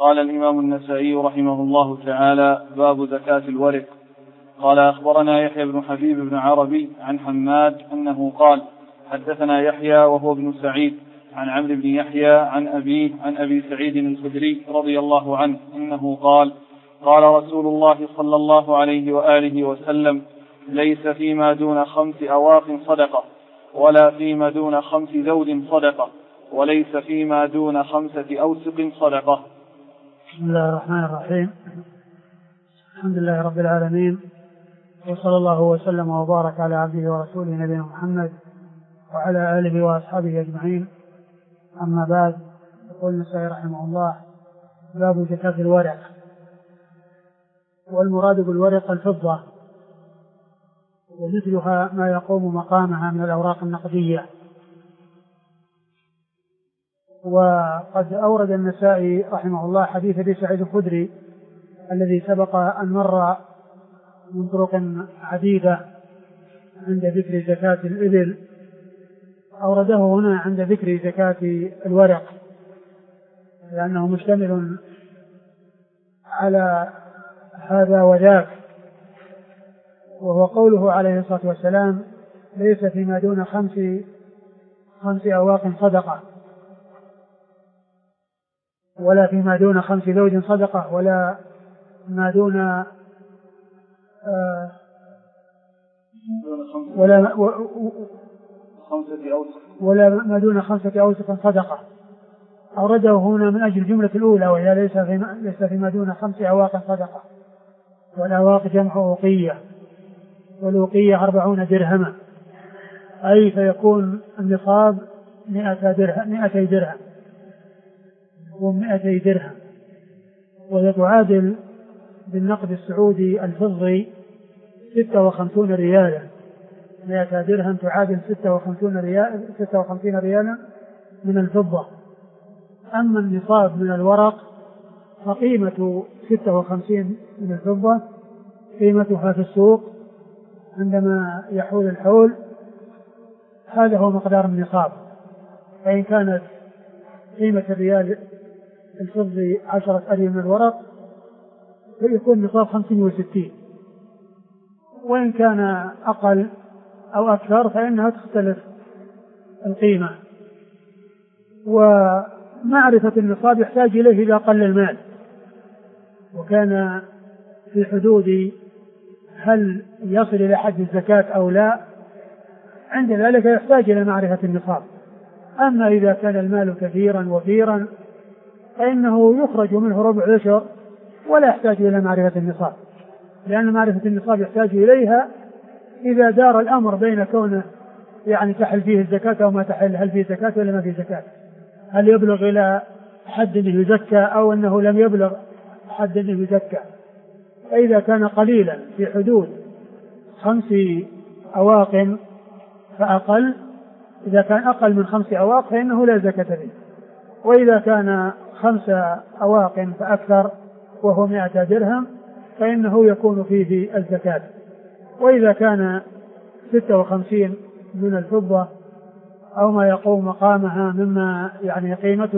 قال الإمام النسائي رحمه الله تعالى: باب زكاة الورق. قال: أخبرنا يحيى بن حبيب بن عربي عن حماد أنه قال: حدثنا يحيى وهو ابن سعيد عن عمرو بن يحيى عن أبيه عن أبي سعيد الخدري رضي الله عنه أنه قال: قال رسول الله صلى الله عليه وآله وسلم: ليس فيما دون 5 أواق صدقة، ولا فيما دون 5 زوج صدقة، وليس فيما دون 5 أوسق صدقة. بسم الله الرحمن الرحيم. الحمد لله رب العالمين، وصلى الله وسلم وبارك على عبده ورسوله نبينا محمد وعلى آله وأصحابه أجمعين. أما بعد، يقول النسائي رحمه الله: باب زكاة الورق. والمراد بالورق الفضة، ومثلها ما يقوم مقامها من الأوراق النقدية. وقد أورد النسائي رحمه الله حديث أبي سعيد الخدري الذي سبق أن مر من طرق عديدة عند ذكر زكاة الإبل، أورده هنا عند ذكر زكاة الورق، لأنه مشتمل على هذا وذاك. وهو قوله عليه الصلاة والسلام: ليس فيما دون 5 أواق صدقة، ولا فيما دون 5 زوج صدقة، ولا ما دون ولا ما دون 5 أوسق صدقة. أورده هنا من أجل الجملة الأولى، وهي ليس فيما دون 5 أواق صدقة. والأواق جمع أوقية، والأوقية 40 درهما، أي فيكون النصاب 200 درهم و200 درهم، وهي تعادل بالنقد السعودي الفضي 56 ريالا. 200 درهم تعادل 56 ريالا من الفضة. أما النصاب من الورق فقيمة 56 من الفضة قيمتها في السوق عندما يحول الحول، هذا هو مقدار النصاب. فإن كانت قيمة الريال الفضي 10 أري من الورق فيكون نصاب 65، وإن كان أقل أو أكثر فإنها تختلف القيمة. ومعرفة النصاب يحتاج إليه إذا قل المال وكان في حدود هل يصل إلى حد الزكاة أو لا، عند ذلك يحتاج إلى معرفة النصاب. أما إذا كان المال كثيرا وفيرا فإنه يخرج منه ربع عشر ولا يحتاج إلى معرفة النصاب، لأن معرفة النصاب يحتاج إليها إذا دار الأمر بين كونه يعني تحل فيه الزكاة أو ما تحل، هل فيه زكاة ولا ما فيه زكاة، هل يبلغ إلى حد أنه يزكى أو أنه لم يبلغ حد أنه يزكى. فإذا كان قليلا في حدود 5 أواق فأقل، إذا كان أقل من 5 أواق فإنه لا زكاة فيه، وإذا كان 5 أواق فأكثر وهو 100 درهم فإنه يكون فيه الزكاة. وإذا كان 56 من الفضة أو ما يقوم مقامها مما يعني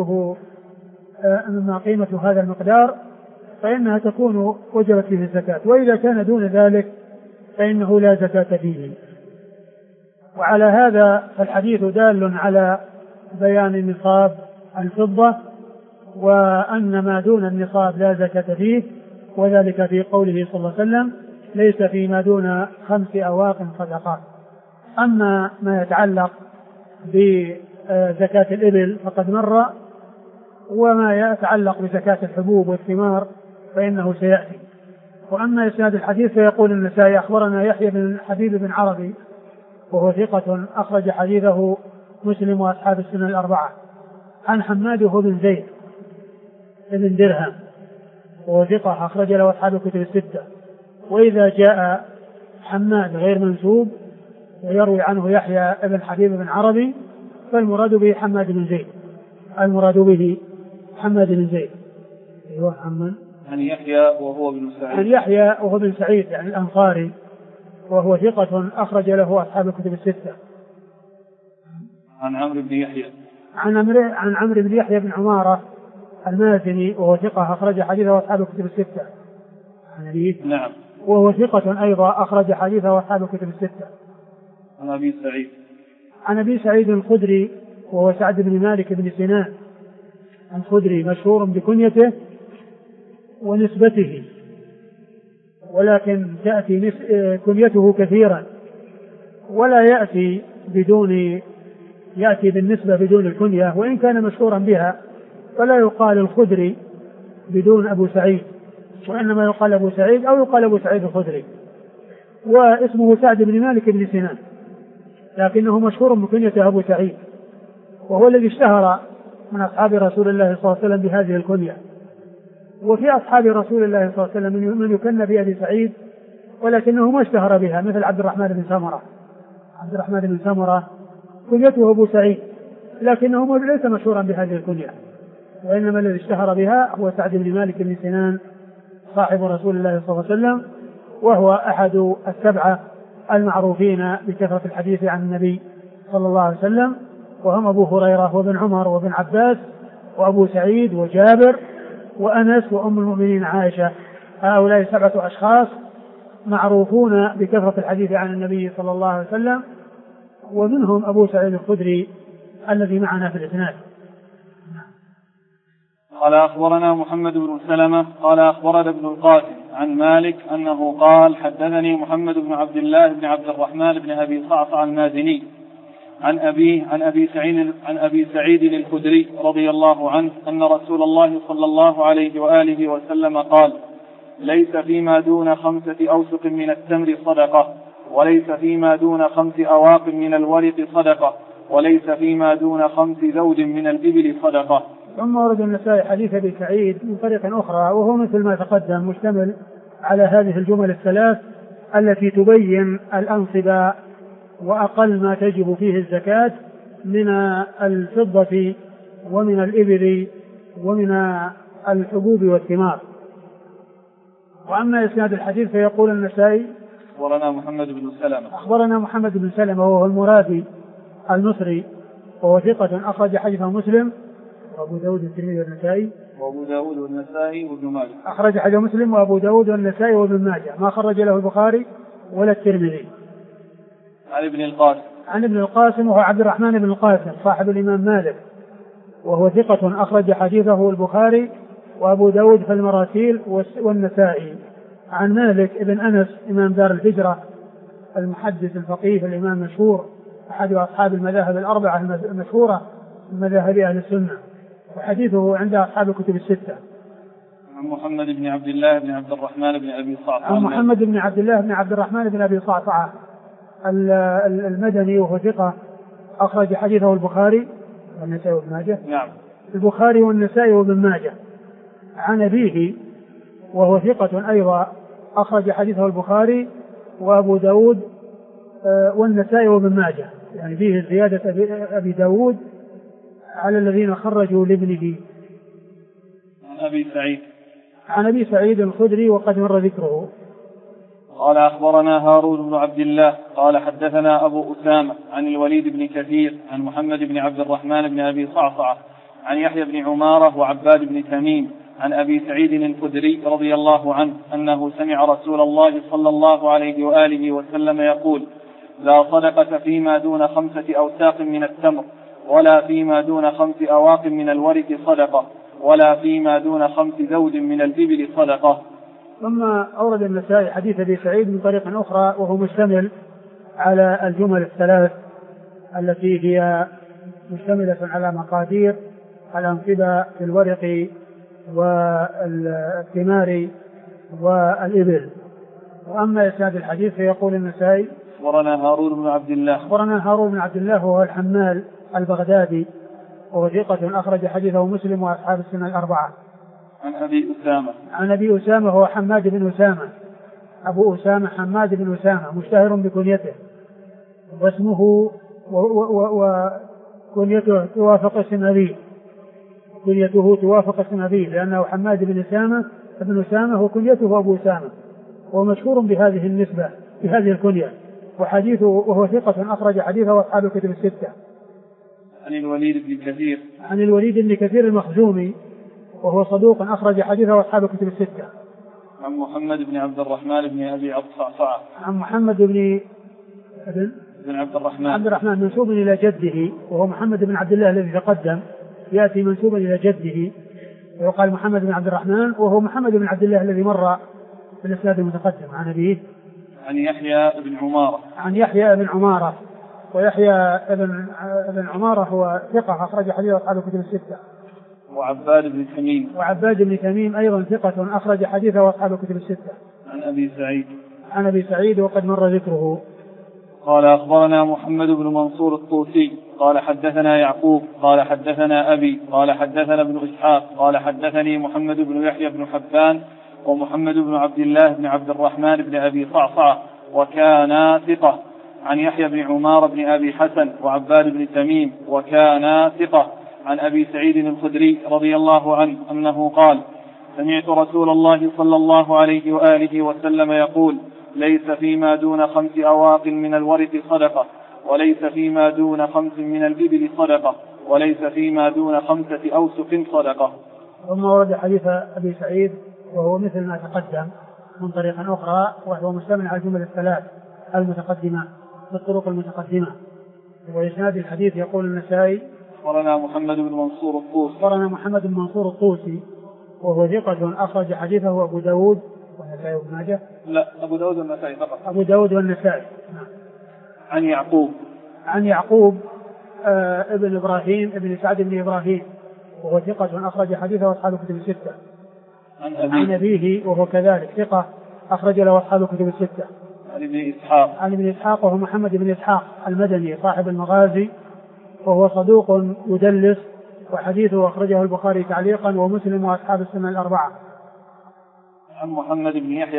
قيمة هذا المقدار فإنها تكون وجبت فيه الزكاة. وإذا كان دون ذلك فإنه لا زكاة فيه. وعلى هذا فالحديث دال على بيان نصاب الفضة، وأن ما دون النصاب لا زكاة فيه، وذلك في قوله صلى الله عليه وسلم: ليس فيما دون 5 أواق صدقات. أما ما يتعلق بزكاة الإبل فقد مر، وما يتعلق بزكاة الحبوب والثمار فإنه سيأتي. وأما إسناد الحديث فيقول النسائي: أخبرنا يحيى بن حبيب بن عربي وهو ثقة أخرج حديثه مسلم وأصحاب السنن الأربعة، عن حماد بن زيد بن درهم وهو ثقة أخرج له أصحاب الكتب الستة. وإذا جاء حماد غير منسوب ويروي عنه يحيى بن حبيب بن عربي فالمراد به حماد بن زيد، المراد به حماد بن زيد. أيوة حماد عن يحيى وهو بن سعيد، عن يحيى وهو بن سعيد يعني الأنصاري وهو ثقة أخرج له أصحاب الكتب الستة. عن عمرو بن يحيى، عن عمرو بن يحيى بن عمارة المازني وهو ثقة أخرج حديثه أصحاب الكتب الستة. عن أبي نعم. وهو ثقة أيضا أخرج حديثه أصحاب الكتب الستة. عن أبي سعيد. عن أبي سعيد الخدري وهو سعد بن مالك بن سنان الخدري، مشهور بكنيته ونسبته، ولكن تأتي كنيته كثيرا ولا يأتي بالنسبة بدون الكنية، وإن كان مشهورا بها فلا يقال الخدري بدون أبو سعيد، وإنما يقال أبو سعيد أو يقال أبو سعيد الخدري، واسمه سعد بن مالك بن سنان، لكنه مشهور بكنيته أبو سعيد، وهو الذي اشتهر من أصحاب رسول الله صلى الله عليه وسلم بهذه الكنية. وفي أصحاب رسول الله صلى الله عليه وسلم من يكنى بأبي سعيد ولكنه ما اشتهر بها، مثل عبد الرحمن بن سمرة. عبد الرحمن بن سمرة كنيته أبو سعيد لكنه ليس مشهورا بهذه الكنية، وإنما الذي اشتهر بها هو سعد بن مالك بن سنان صاحب رسول الله صلى الله عليه وسلم، وهو أحد السبعة المعروفين بكثرة الحديث عن النبي صلى الله عليه وسلم، وهم أبو هريرة وابن عمر وابن عباس وأبو سعيد وجابر وأنس وأم المؤمنين عائشة. هؤلاء 7 أشخاص معروفون بكثرة الحديث عن النبي صلى الله عليه وسلم، ومنهم أبو سعيد الخدري الذي معنا في الإسناد. قال أخبرنا محمد بن سلمة قال أخبرنا ابن القاسم عن مالك أنه قال حدثني محمد بن عبد الله بن عبد الرحمن بن أبي صعصع المازني عن أبي سعيد الخدري رضي الله عنه أن رسول الله صلى الله عليه وآله وسلم قال ليس فيما دون 5 أوسق من التمر صدقة، وليس فيما دون 5 أواق من الورق صدقة، وليس فيما دون 5 زوج من الإبل صدقة. ثم ورد النسائي حديث أبي سعيد من طريق أخرى، وهو مثل ما تقدم مشتمل على هذه الجمل الثلاث التي تبين الأنصبة وأقل ما تجب فيه الزكاة من الفضة ومن الإبل ومن الحبوب والثمار. وأما إسناد الحديث فيقول النسائي أخبرنا محمد بن سلمة وهو المرادي المصري، وهو ثقة أخرج حديثه مسلم وأبو داود والترمذي والنسائي وابن ماجه. أخرج حديث مسلم وأبو داود والنسائي وابن ماجه، ما خرج له البخاري ولا الترمذي. عن ابن القاسم وهو عبد الرحمن بن القاسم صاحب الإمام مالك، وهو ثقة أخرج حديثه البخاري وأبو داود في المراسيل والنسائي. عن مالك ابن أنس إمام دار الهجرة المحدث الفقيه الإمام المشهور، أحد أصحاب المذاهب الأربعة المشهورة من مذاهب أهل السنة، وحديثه عند أصحاب الكتب الستة. عن محمد بن عبد الله بن عبد الرحمن بن أبي صعصعة. عن محمد بن عبد الله بن عبد الرحمن بن أبي صعصعة المدني، وهو ثقة أخرج حديثه البخاري والنسائي وابن ماجه. نعم. البخاري والنسائي وابن ماجه. عن أبيه وهو ثقة أيضا أخرج حديثه البخاري وأبو داود والنسائي وابن ماجه، يعني فيه زيادة أبي داود على الذين خرجوا لابنه. عن أبي سعيد الخدري وقد مر ذكره. قال أخبرنا هارون بن عبد الله قال حدثنا أبو أسامة عن الوليد بن كثير عن محمد بن عبد الرحمن بن أبي صعصعة عن يحيى بن عمارة وعباد بن تميم عن أبي سعيد الخدري رضي الله عنه أنه سمع رسول الله صلى الله عليه وآله وسلم يقول لا صدقة فيما دون 5 أوساق من التمر، ولا فيما دون 5 أواق من الورق صدقة، ولا فيما دون 5 زوج من الإبل صدقة. ثم أورد النسائي حديث أبي سعيد من طريق أخرى، وهو مشتمل على الجمل الثلاث التي هي مشتملة على مقادير الأنصبة في الورق والثمار والإبل. وأما إسناد الحديث فيقول النسائي أخبرنا هارون بن عبد الله وهو الحمال البغدادي، وهو ثقة أخرج حديثه مسلم وأصحاب السنة الأربعة. عن أبي أسامة هو حماد بن أسامة، أبو أسامة حماد بن أسامة مشتهر بكنيته، واسمه وكنيته توافق اسم أبيه، كنيته توافق اسم أبيه لأنه حماد بن أسامة وكنيته أبو أسامة، ومشهور بهذه النسبة بهذه الكنية، وحديثه وهو ثقة أخرج حديثه أصحاب الكتب الستة. عن الوليد بن كثير المخزومي، وهو صدوق أخرج حديثه أصحاب الكتب الستة. عن محمد بن عبد الرحمن بن أبي صعصعة. عن محمد بن عبد الرحمن منسوب إلى جده، وهو محمد بن عبد الله الذي تقدم، يأتي منسوبا إلى جده ويقال محمد بن عبد الرحمن، وهو محمد بن عبد الله الذي مر في الإسناد المتقدم. عن أبيه عن يحيى بن عمارة. عن يحيى بن عمارة، ويحيى بن عمارة هو ثقة أخرج حديث أصحاب الكتب الستة. وعباد بن تميم أيضا ثقة أخرج حديثه أصحاب الكتب الستة. عن أبي سعيد وقد مر ذكره. قال أخبرنا محمد بن منصور الطوسي قال حدثنا يعقوب قال حدثنا أبي قال حدثنا ابن إسحاق قال حدثني محمد بن يحيى بن حبان ومحمد بن عبد الله بن عبد الرحمن بن أبي صعصعة وكان ثقة، عن يحيى بن عمار بن أبي حسن وعباد بن تميم وكان ثقة، عن أبي سعيد الخدري رضي الله عنه أنه قال: سمعت رسول الله صلى الله عليه وآله وسلم يقول: ليس فيما دون 5 أواق من الورق صدقة، وليس فيما دون 5 من الإبل صدقة، وليس فيما دون 5 أوسق صدقة. ثم ورد حديث أبي سعيد وهو مثل ما تقدم من طريق أخرى، وهو مشتمل على الجمل الثلاث المتقدمة بالطرق المتقدمة. وإسناد الحديث يقول النسائي: أخبرنا محمد بن منصور الطوسي وهو ثقة أخرج حديثه أبو داود والنسائي وابن ماجه. لا، أبو داود والنسائي فقط. أبو داود والنسائي. عن يعقوب ابن إبراهيم ابن سعد بن إبراهيم، وهو ثقة أخرج حديثه أصحاب الكتب الستة. عن أبيه وهو كذلك ثقة أخرج له أصحاب الكتب الستة. عن ابن إسحاق وهو محمد بن إسحاق المدني صاحب المغازي، وهو صدوق يدلس، وحديثه أخرجه البخاري تعليقا ومسلم وأصحاب السنة الأربعة. عن محمد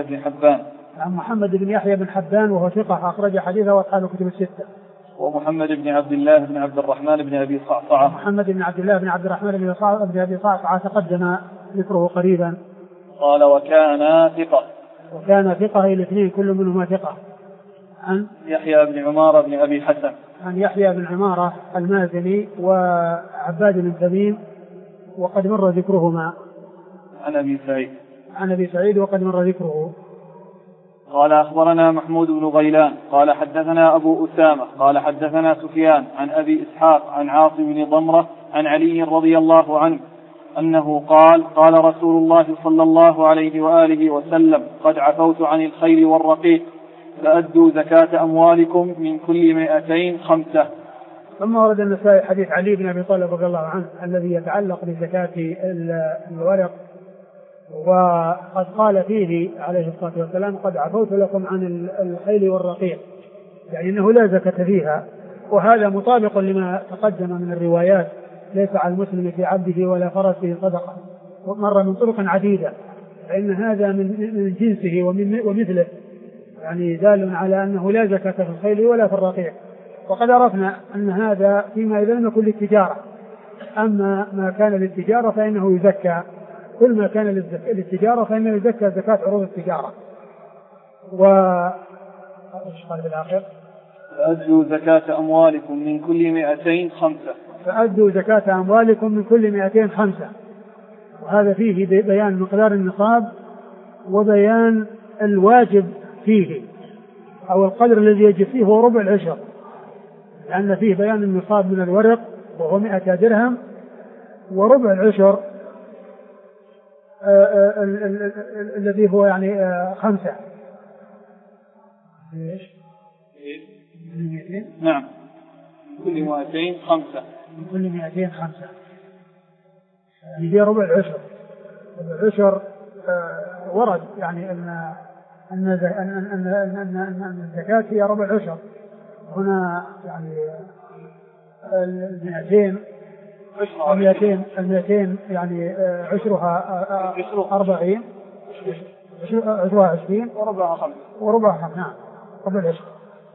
بن يحيى بن حبان وهو ثقة أخرج حديثه أصحاب الكتب الستة. ومحمد بن عبد الله بن عبد الرحمن بن أبي صعصعة. محمد بن عبد الله بن عبد الرحمن بن أبي صعصعة تقدم ذكره قريبا. قال: وكان ثقة الاثنين كل منهما ثقة. عن يحيى بن عمارة بن أبي حسن. عن يحيى بن عمارة المازني وعباد بن تميم وقد مر ذكرهما. عن أبي سعيد وقد مر ذكره. قال: أخبرنا محمود بن غيلان قال حدثنا أبو أسامة قال حدثنا سفيان عن أبي إسحاق عن عاصم بن ضمرة عن علي رضي الله عنه أنه قال: قال رسول الله صلى الله عليه وآله وسلم: قد عفوت عن الخيل والرقيق، فأدوا زكاة أموالكم من كل 200 5. ثم ورد النسائي حديث علي بن أبي طالب رضي الله عنه الذي يتعلق بزكاة الورق، وقد قال فيه عليه الصلاة والسلام: قد عفوت لكم عن الخيل والرقيق، يعني أنه لا زكاة فيها. وهذا مطابق لما تقدم من الروايات: ليس على المسلم في عبده ولا فرسه صدقة، مر من طرق عديدة، فإن هذا من جنسه ومثله، يعني دال على أنه لا زكاة في الخيل ولا في الرقيق. وقد عرفنا أن هذا فيما إذا لم يكن للتجارة، أما ما كان للتجارة فإنه يزكى، كل ما كان للتجارة فإنه يزكى زكاة عروض التجارة. إيش قال بالآخر؟ فأدوا زكاة أموالكم من كل 200 5. فأدوا زكاة أموالكم من كل 200 5. وهذا فيه بيان مقدار النصاب وبيان الواجب فيه، أو القدر الذي يجب فيه هو ربع العشر، لأن فيه بيان النصاب من الورق وهو 100 درهم، وربع العشر الذي هو يعني 5. نعم، كل 200 5. كل 200 5 هي ربع العشر. ربع العشر ورد يعني أن الزكاة هي ربع العشر. هنا يعني 200 يعني عشرها 40، عشرها 20 وربعها 5. نعم، ربع العشر.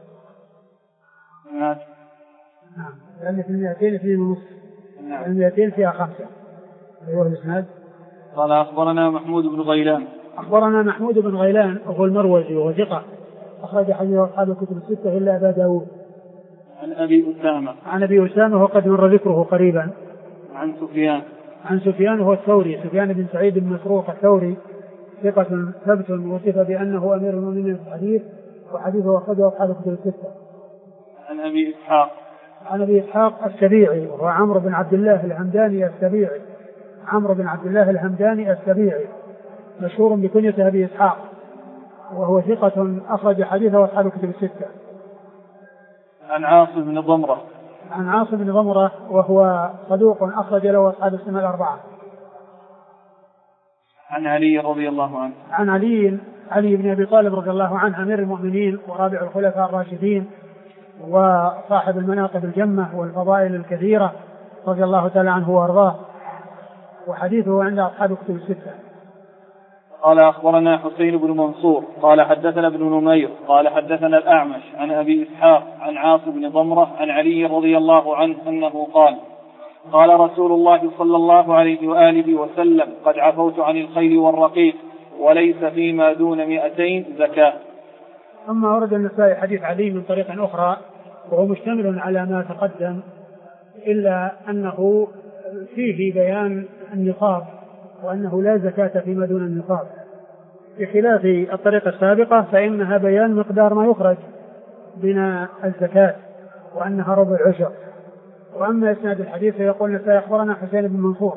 نعم، لأن في 200 2.5. 200 فيها 5. أيها الإسناد. قال: أخبرنا محمود بن غيلان وهو المروزي وهو ثقة أخرج حديث أصحاب الكتب الستة إلا أبا داود. عن أبي أسامة وقد مر ذكره قريبا. عن عن سفيان هو الثوري، سفيان بن سعيد بن مسروق الثوري ثقة ثبت وصف بأنه أمير المؤمنين في الحديث، وحديثه أخرجه أصحاب الكتب الستة. عن أبي إسحاق، عن أبي إسحاق السبيعي وهو عمرو بن عبد الله الهمداني السبيعي، عمرو بن عبد الله الهمداني السبيعي مشهور بكنية أبي إسحاق، وهو ثقة أخرج حديثه أصحاب الكتب الستة. عن عاصم بن ضمرة، عن عاصم بن ضمرة وهو صدوق أخرج له أصحاب السنة الأربعة. عن علي رضي الله عنه، عن علي بن أبي طالب رضي الله عنه أمير المؤمنين ورابع الخلفاء الراشدين وصاحب المناقب الجمة والفضائل الكثيرة رضي الله تعالى عنه وأرضاه، وحديثه عند أصحاب الكتب الستة. قال أخبرنا حسين بن منصور قال حدثنا ابن نمير قال حدثنا الأعمش عن أبي إسحاق عن عاصم بن ضمرة عن علي رضي الله عنه أنه قال قال رسول الله صلى الله عليه وآله وسلم قد عفوت عن الخيل والرقيق وليس فيما دون 200 زكاة. ثم ورد النسائي حديث علي من طريق أخرى وهو مشتمل على ما تقدم، إلا أنه فيه بيان النصاب وأنه لا زكاة فيما دون النصاب، بخلاف الطريقة السابقة فإنها بيان مقدار ما يخرج من الزكاة وأنها ربع العشر. وأما إسناد الحديث فيقول النسائي أخبرنا حسين بن منصور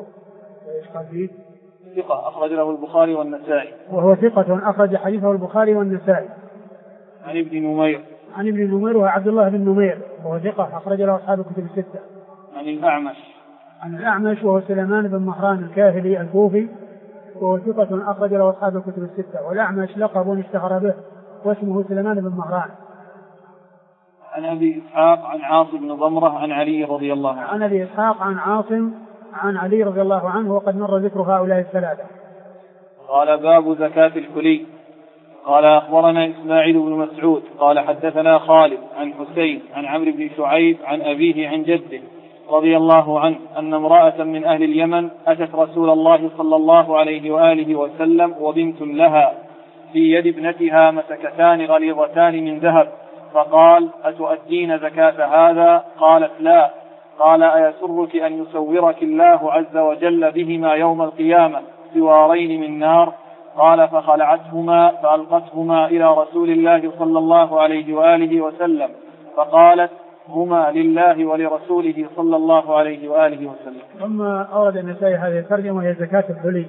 ثقة أخرج له البخاري والنسائي، وهو ثقة أخرج حديثه البخاري والنسائي. عن ابن نمير، عن ابن نمير وهو عبد الله بن نمير وهو ثقة أخرج له أصحاب الكتب الستة. عن الأعمش، عن الأعمش وهو سليمان بن مهران الكاهلي الكوفي وهو ثقة أخرج له أصحاب الكتب الستة، والأعمش لقب اشتهر به واسمه سليمان بن مهران. عن أبي إسحاق عن عاصم بن ضمرة عن علي رضي الله عنه. عن أبي إسحاق عن عاصم عن علي رضي الله عنه، وقد مر ذكر هؤلاء الثلاثة. قال باب زكاة الحلي. قال أخبرنا إسماعيل بن مسعود قال حدثنا خالد عن حسين عن عمرو بن شعيب عن أبيه عن جده رضي الله عنه أن امرأة من أهل اليمن أتت رسول الله صلى الله عليه وآله وسلم وبنت لها في يد ابنتها مسكتان غليظتان من ذهب، فقال أتؤدين زكاة هذا؟ قالت لا. قال أيسرك أن يسورك الله عز وجل بهما يوم القيامة سوارين من نار؟ قال فخلعتهما فألقتهما إلى رسول الله صلى الله عليه وآله وسلم فقالت هما لله ولرسوله صلى الله عليه وآله وسلم. ثم أورد النسائي هذه الترجمة وهي زكاة الحلي،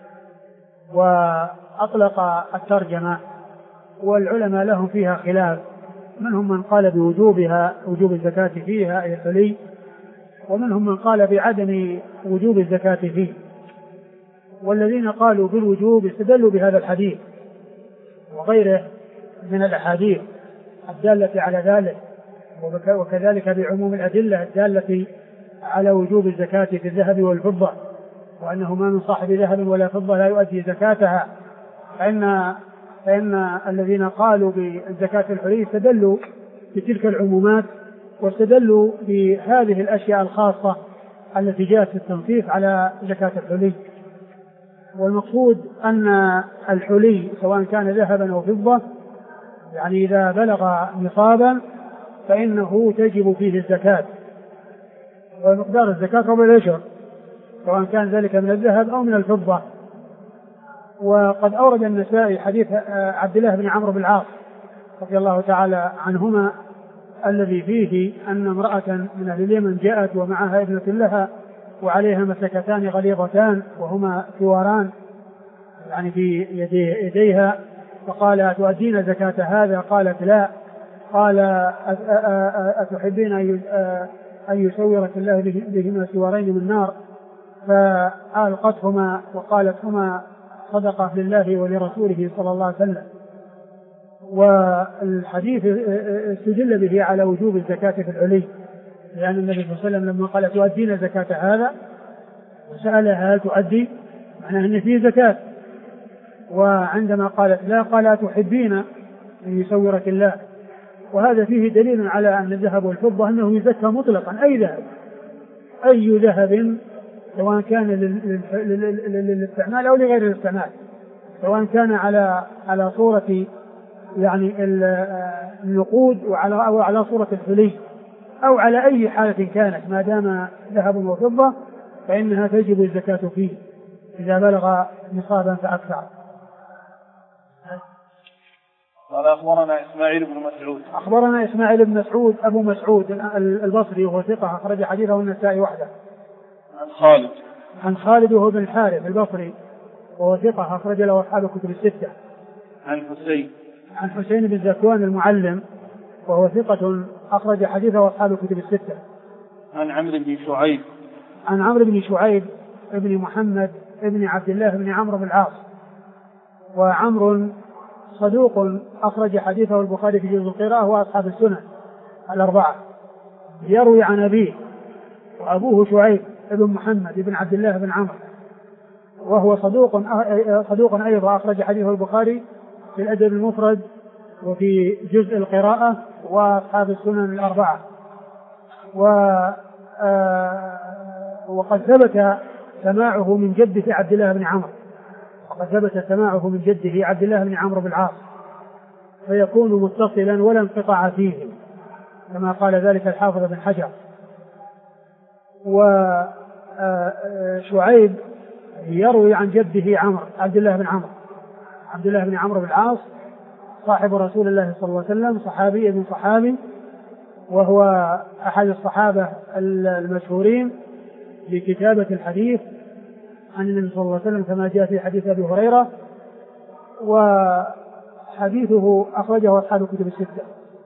وأطلق الترجمة والعلماء لهم فيها خلاف، منهم من قال بوجوبها وجوب الزكاة فيها أي الحلي، ومنهم من قال بعدم وجوب الزكاة فيه، والذين قالوا بالوجوب استدلوا بهذا الحديث وغيره من الأحاديث الدالة على ذلك، وكذلك بعموم الأدلة الدالة على وجوب الزكاة في الذهب والفضة، وأنه ما من صاحب ذهب ولا فضة لا يؤدي زكاتها، فإن الذين قالوا بالزكاة الحلي استدلوا بتلك العمومات واستدلوا بهذه الأشياء الخاصة التي جاءت في التنصيص على زكاة الحلي. والمقصود أن الحلي سواء كان ذهبا أو فضة يعني إذا بلغ نصابا فإنه تجب فيه الزكاة، ومقدار الزكاة ربع العشر سواء كان ذلك من الذهب أو من الفضة. وقد أورد النسائي حديث عبد الله بن عمرو بن العاص رضي الله تعالى عنهما الذي فيه أن امرأة من أهل اليمن جاءت ومعها ابنة لها وعليها مسكتان غليظتان وهما ثواران يعني في يديها، فقال أتؤدين زكاة هذا؟ قالت لا. قال أتحبين أن يسورك الله بهما ثوارين من نار؟ فألقتهما وقالت هما صدقة لله ولرسوله صلى الله عليه وسلم. والحديث استدل به على وجوب الزكاة في الحلي، لأن النبي صلى الله عليه وسلم لما قال تؤدين زكاة هذا وسألها هل تؤدي معناه أن فيه زكاة، وعندما قالت لا قال تحبين أن يسورك الله، وهذا فيه دليل على أن الذهب والفضة أنه يزكى مطلقا أي ذهب، أي ذهب سواء كان للاستعمال أو لغير الاستعمال، سواء كان على صورة يعني النقود أو على صورة الحلي أو على أي حالة كانت، ما دام ذهب وفضة فإنها تجب الزكاة فيه إذا بلغ نصابا فأكثر. قال أخبرنا إسماعيل بن مسعود. أخبرنا إسماعيل بن مسعود أبو مسعود البصري وهو ثقة أخرج حديثه النسائي وحده. عن خالد وهو بن الحارث البصري وهو ثقة أخرج له أصحاب الكتب الستة. عن حسين بن زكوان المعلم وهو ثقة أخرج حديثه أصحاب الكتب الستة. عن عمرو بن شعيب. عن عمرو بن شعيب ابن محمد ابن عبد الله بن عمرو بن العاص، وعمرو صدوق أخرج حديثه البخاري في جزء القراءة وأصحاب السنن الأربعة. يروي عن أبيه وأبوه شعيب ابن محمد ابن عبد الله بن عمرو، وهو صدوق أيضا أخرج حديثه البخاري في الأدب المفرد وفي جزء القراءة وأصحاب السنن الأربعة. وقد ثبت سماعه من جده عبد الله بن عمرو، وقد ثبت سماعه من جده عبد الله بن عمرو بن العاص، فيكون متصلا ولا انقطاع فيه كما قال ذلك الحافظ بن حجر. وشعيب يروي عن جده عبد الله بن عمرو بن العاص صاحب رسول الله صلى الله عليه وسلم، صحابي ابن صحابي، وهو أحد الصحابة المشهورين بكتابة الحديث عن النبي صلى الله عليه وسلم كما جاء في حديث أبي هريرة، وحديثه أخرجه أصحاب الكتب الستة.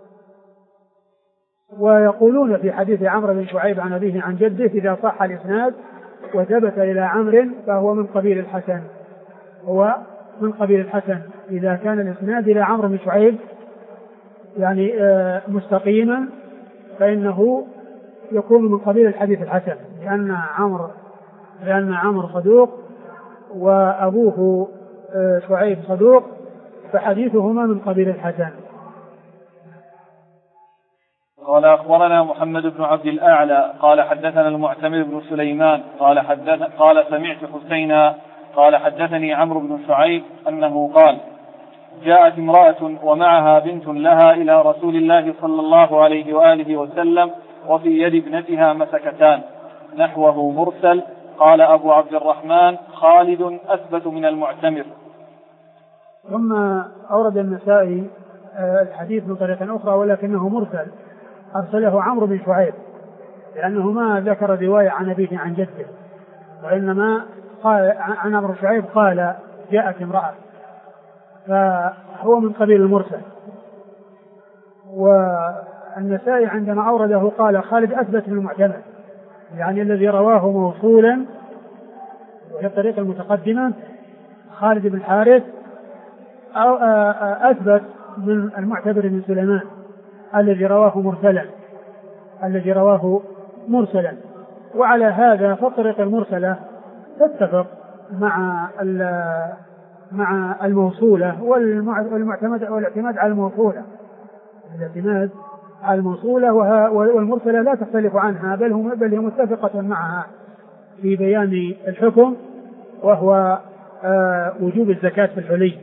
ويقولون في حديث عمرو بن شعيب عن أبيه عن جده إذا صح الإسناد وثبت إلى عمرو فهو من قبيل الحسن، هو من قبيل الحسن إذا كان الإسناد إلى عمرو بن شعيب يعني مستقيما فإنه يكون من قبيل الحديث الحسن، لأن عمرو صدوق وأبوه شعيب صدوق فحديثهما من قبيل الحسن. قال أخبرنا محمد بن عبد الأعلى قال حدثنا المعتمر بن سليمان قال سمعت حسينا قال حدثني عمرو بن شعيب أنه قال جاءت امرأة ومعها بنت لها إلى رسول الله صلى الله عليه وآله وسلم وفي يد ابنتها مسكتان نحوه مرسل. قال أبو عبد الرحمن خالد أثبت من المعتمر. ثم أورد النسائي الحديث من طريقة أخرى ولكنه مرسل، أرسله عمرو بن شعيب لأنه ما ذكر رواية عن أبيه عن جده، وإنما قال عن عمرو بن شعيب قال جاءت امرأة، فهو من قبيل المرسل. والنسائي عندما أورده قال خالد أثبت من المعتمر، يعني الذي رواه موصولا في الطريقة المتقدمة خالد بن الحارث أثبت من المعتمر بن سليمان الذي رواه مرسلا. وعلى هذا فالطريقة المرسلة تتفق مع الموصولة والاعتماد على الموصولة، والمرسلة لا تختلف عنها بل هي متفقة معها في بيان الحكم وهو وجوب الزكاة في الحلي.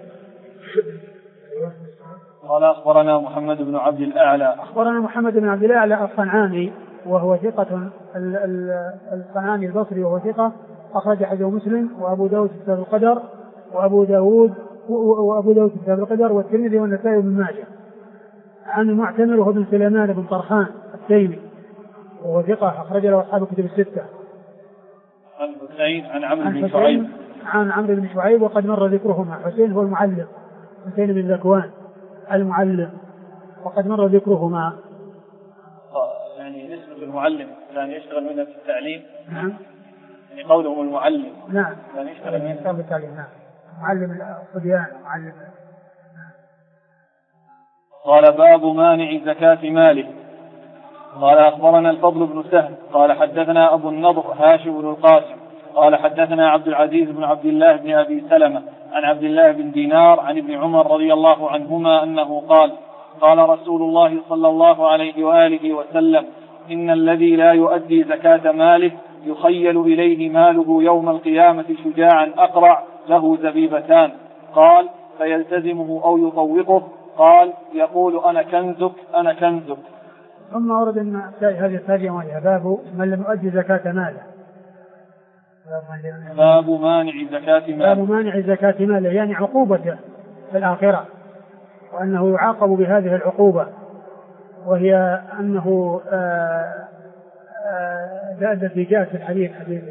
قال أخبرنا محمد بن عبد الأعلى. أخبرنا محمد بن عبد الأعلى الصنعاني وهو ثقة الصنعاني البصري وهو ثقة أخرج حديثه مسلم وأبو داود في كتاب القدر وأبو داود في كتاب القدر والترمذي والنسائي وابن ماجه. عن المعتمر وهو بن سليمان بن طرخان التيمي وهو ثقة أخرج له أصحاب الكتب الستة. عن حسين عن عمرو بن شعيب. عن عمرو بن شعيب وقد مر ذكرهما. حسين هو المعلم، حسين بن ذكوان المعلم وقد مر ذكرهما. يعني اسم المعلم يعني يشتغل منه في التعليم. نعم. يعني قولهم المعلم. نعم. يعني يشتغل منه في التعليم. نعم. معلم الصبيان معلم. قال باب مانع زكاة ماله. قال أخبرنا الفضل بن سهل قال حدثنا أبو النضر هاشم بن القاسم قال حدثنا عبد العزيز بن عبد الله بن أبي سلمة عن عبد الله بن دينار عن ابن عمر رضي الله عنهما أنه قال قال رسول الله صلى الله عليه وآله وسلم إن الذي لا يؤدي زكاة ماله يخيل إليه ماله يوم القيامة شجاعا أقرع له زبيبتان. قال فيلتزمه أو يطوقه. قال يقول أنا كنزك أنا كنزك. ثم أورد هذه الترجمة وهي باب من لم يؤدي زكاة ماله. باب مانع زكاة ماله. باب مانع زكاة ماله يعني عقوبته في الآخرة، وأنه يعاقب بهذه العقوبة، وهي أنه التي جاءت في الحديث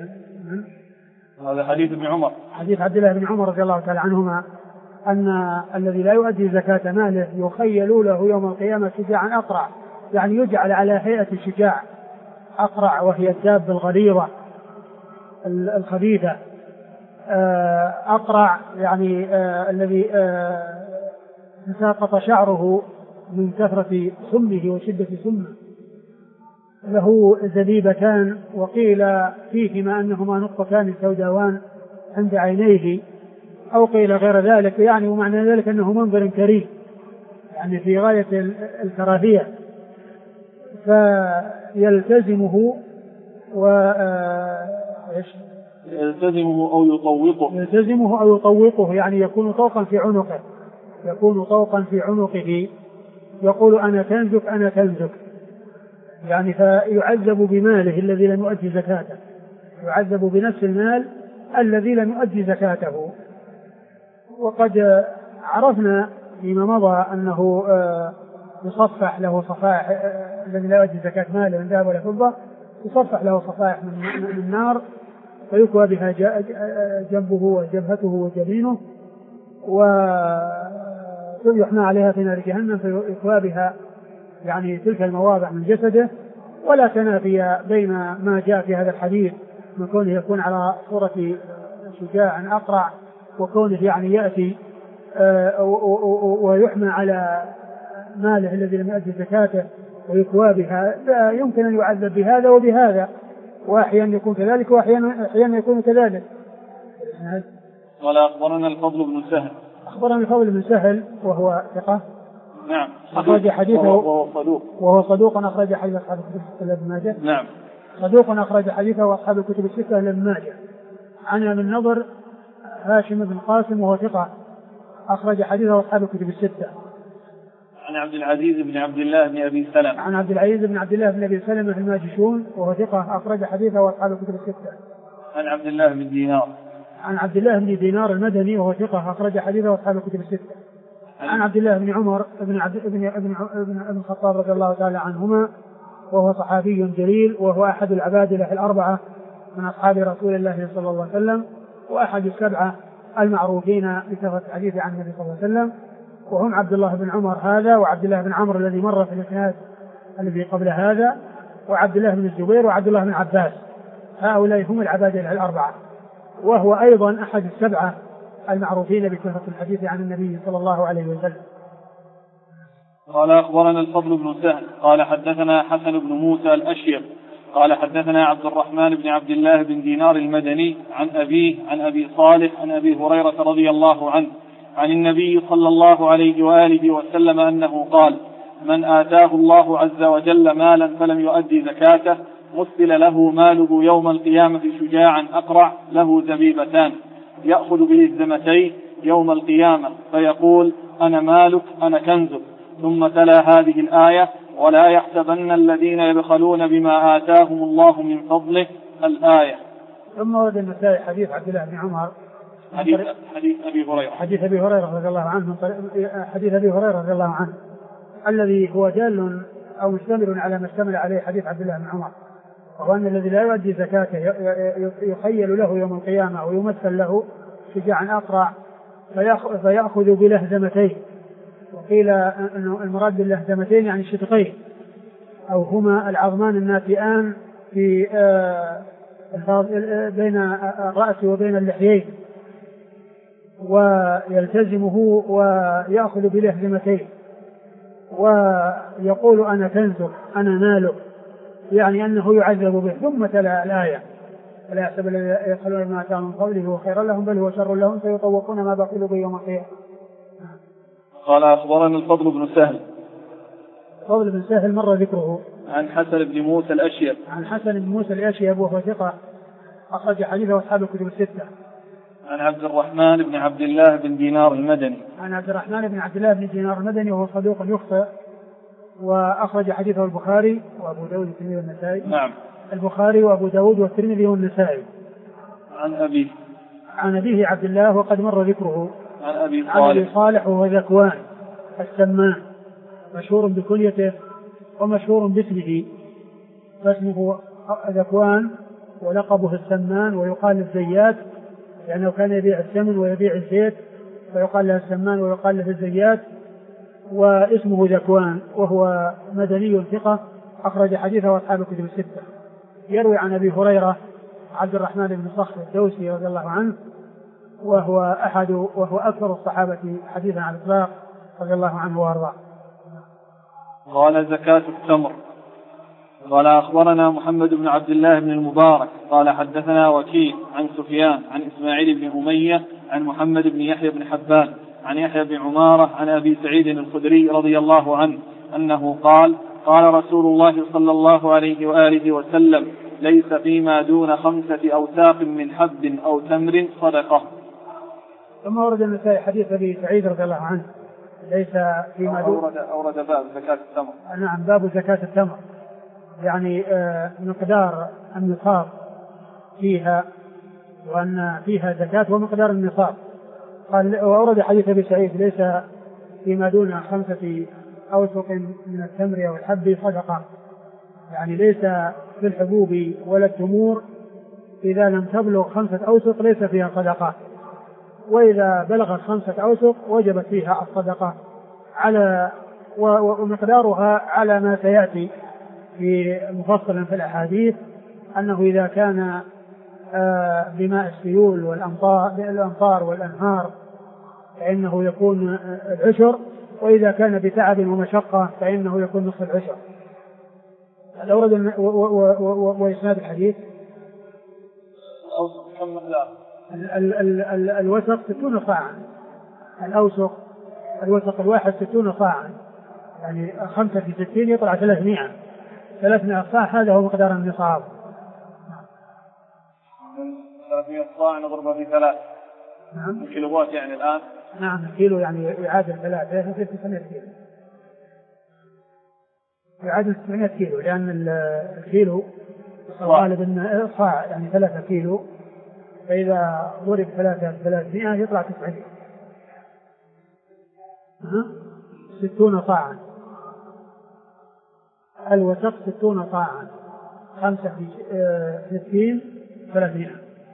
هذا حديث ابن عمر، حديث عبد الله بن عمر رضي الله تعالى عنهما أن الذي لا يؤدي زكاة ماله يخيل له يوم القيامة شجاعا أقرع، يعني يجعل على هيئة الشجاع أقرع، وهي الدابة الغليظة الخبيثة. أقرع يعني الذي تساقط شعره من كثرة سمه وشدة سمه، له زبيبتان، وقيل فيهما أنهما نقطتان سوداوان عند عينيه، أو قيل غير ذلك، يعني ومعنى ذلك أنه منظر كريم يعني في غاية الكراهية، فيلتزمه يلتزمه أو يطوقه، يعني يكون طوقا في عنقه، يقول أنا كنزك أنا كنزك، يعني فيعذب بماله الذي لم يؤدي زكاته، يعذب بنفس المال الذي لم يؤدي زكاته. وقد عرفنا فيما مضى أنه يصفح له صفائح الذي لا يؤدي زكاة ماله من ذهب ولا فضة، يصفح له صفائح من نار فيكوى بها جنبه وجبهته وجبينه، ويحمى عليها في نار جهنم فيكوى بها يعني تلك المواضع من جسده. ولا تنافي بين ما جاء في هذا الحديث من كونه يكون على صورة شجاع أقرع، وكونه يعني يأتي ويحمى على ماله الذي لم يؤدي زكاته ويكوى بها، يمكن أن يعذب بهذا وبهذا، وأحيانا يكون كذلك وأحيانا يكون كذلك. قال أخبرنا الفضل بن سهل. أخبرنا الفضل بن سهل وهو ثقة، نعم، أخرج حديثه وهو صدوق أخرج حديث أصحاب الكتب الستة لابن ماجه. نعم، صدوق أخرج حديثه وأصحاب الكتب الستة لابن ماجه. عن ابن النضر هاشم بن قاسم وهو ثقة أخرج حديثه أصحاب الكتب الستة. عن عبد العزيز بن عبد الله بن أبي سلمة. عن عبد العزيز بن عبد الله بن أبي سلمة الماجشون وهو ثقة أخرج حديثه وأصحاب الكتب الستة. عن عبد الله بن دينار. عن عبد الله بن دينار المدني وهو ثقة أخرج حديثه وأصحاب الكتب الستة. عن عبد الله بن عمر ابن الخطاب رضي الله تعالى عنهما وهو صحابي جليل، وهو أحد العبادلة الأربعة من أصحاب رسول الله صلى الله عليه وسلم، وأحد السبعة المعروفين بكثرة الحديث عن النبي صلى الله عليه وسلم، وهم عبد الله بن عمر هذا، وعبد الله بن عمرو الذي مر في الإسناد الذي قبل هذا، وعبد الله بن الزبير، وعبد الله بن عباس. هؤلاء هم العبادلة الأربعة، وهو أيضا أحد السبعة المعروفين بكثرة الحديث عن النبي صلى الله عليه وسلم. قال أخبرنا الفضل بن سهل قال حدثنا حسن بن موسى الأشيب قال حدثنا عبد الرحمن بن عبد الله بن دينار المدني عن أبيه عن أبي صالح عن أبي هريرة رضي الله عنه عن النبي صلى الله عليه وآله وسلم أنه قال: من آتاه الله عز وجل مالا فلم يؤدي زكاته مثل له ماله يوم القيامة شجاعا أقرع له زبيبتان يأخذ بالزمتين يوم القيامة فيقول: أنا مالك أنا كنزك. ثم تلا هذه الآية: ولا يحسبن الذين يبخلون بما آتاهم الله من فضله الآية. ثم ورد النسائي حديث عبد الله بن عمر حديث أبي هريرة رضي الله عنه حديث أبي هريرة رضي الله عنه الذي هو دال أو مشتمل على ما اشتمل عليه حديث عبد الله بن عمر، وهو أن الذي لا يؤدي زكاته يخيل له يوم القيامة ويمثل له شجاعا أقرع فيأخذ بلهزمتين، وقيل أنه المراد باللهزمتين يعني الشدقين، أو هما العظمان الناتئان في بين الرأس وبين اللحيين، ويلتزمه ويأخذ بلهزمتين ويقول: أنا كنزك أنا مالك، يعني أنه يعذب به. ثم تلا الآية: ولا يحسب الذين يبخلون بما آتاهم من فضله هو خيرا لهم بل هو شر لهم سيطوقون ما بخلوا به يوم القيامة. قال أخبرنا الفضل بن سهل. الفضل بن سهل مر ذكره. عن حسن بن موسى الأشيب. عن حسن بن موسى الأشيب وهو ثقة أخرج حديثه أصحاب الكتب الستة. عن عبد الرحمن بن عبد الله بن دينار المدني. عن عبد الرحمن بن عبد الله بن دينار المدني وهو صدوق يخطئ، وأخرج حديثه البخاري وأبو داود والترمذي والنسائي. نعم. البخاري وأبو داود والترمذي والنسائي. عن أبيه عبد الله وقد مر ذكره. عن أبي صالح وهو ذكوان السمان مشهور بكنيته ومشهور باسمه، فاسمه ذكوان ولقبه السمان، ويقال الزيات لأنه كان يبيع السمن ويبيع الزيت فيقال له السمان ويقال له الزيات، واسمه ذكوان، وهو مدني ثقة أخرج حديثه أصحاب الكتب الستة. يروي عن أبي هريرة عبد الرحمن بن صخر الدوسي رضي الله عنه، وهو أكثر الصحابة حديثا على الإطلاق رضي الله عنه وأرضاه. قال زكاة التمر. قال أخبرنا محمد بن عبد الله بن المبارك قال حدثنا وكيع عن سفيان عن إسماعيل بن أمية عن محمد بن يحيى بن حبان عن يحيى بن عمارة عن أبي سعيد الخدري رضي الله عنه أنه قال قال رسول الله صلى الله عليه وآله وسلم ليس فيما دون 5 أوساق من حب أو تمر صدقة. ثم ورد النسائي حديث أبي سعيد رضي الله عنه ليس فيما دون أورد باب زكاة التمر. نعم، باب زكاة التمر، يعني مقدار النصاب فيها، وأن فيها زكاة ومقدار النصاب. قال وأورد حديث أبي سعيد ليس فيما دون 5 أوسق من التمر أو الحب صدقة، يعني ليس في الحبوب ولا التمور إذا لم تبلغ 5 أوسق ليس فيها صدقة، وإذا بلغت 5 أوسق وجبت فيها الصدقة ومقدارها على ما سيأتي في مفصلا في الأحاديث، أنه إذا كان بماء السيول والأمطار والأنهار فإنه يكون العشر، وإذا كان بتعب ومشقة فإنه يكون نصف العشر. وإسناد الحديث الوسق 60 صاعا، الأوسق الوسق الواحد 60 صاعا، يعني 5 في 60 يطلع 300 صاع، هذا هو مقدار النصاب. 300 صاع نضربه في 3. نعم. الكيلوات يعني الآن. نعم، الكيلو يعني يعادل 3 في 900 كيلو، يعادل 900 كيلو، لأن الكيلو غالب أنه صاع يعني 3 كيلو، فإذا ضرب 300 يطلع 900. 60 صاعا، الوسق 60 صاعا، 5 في 60 300.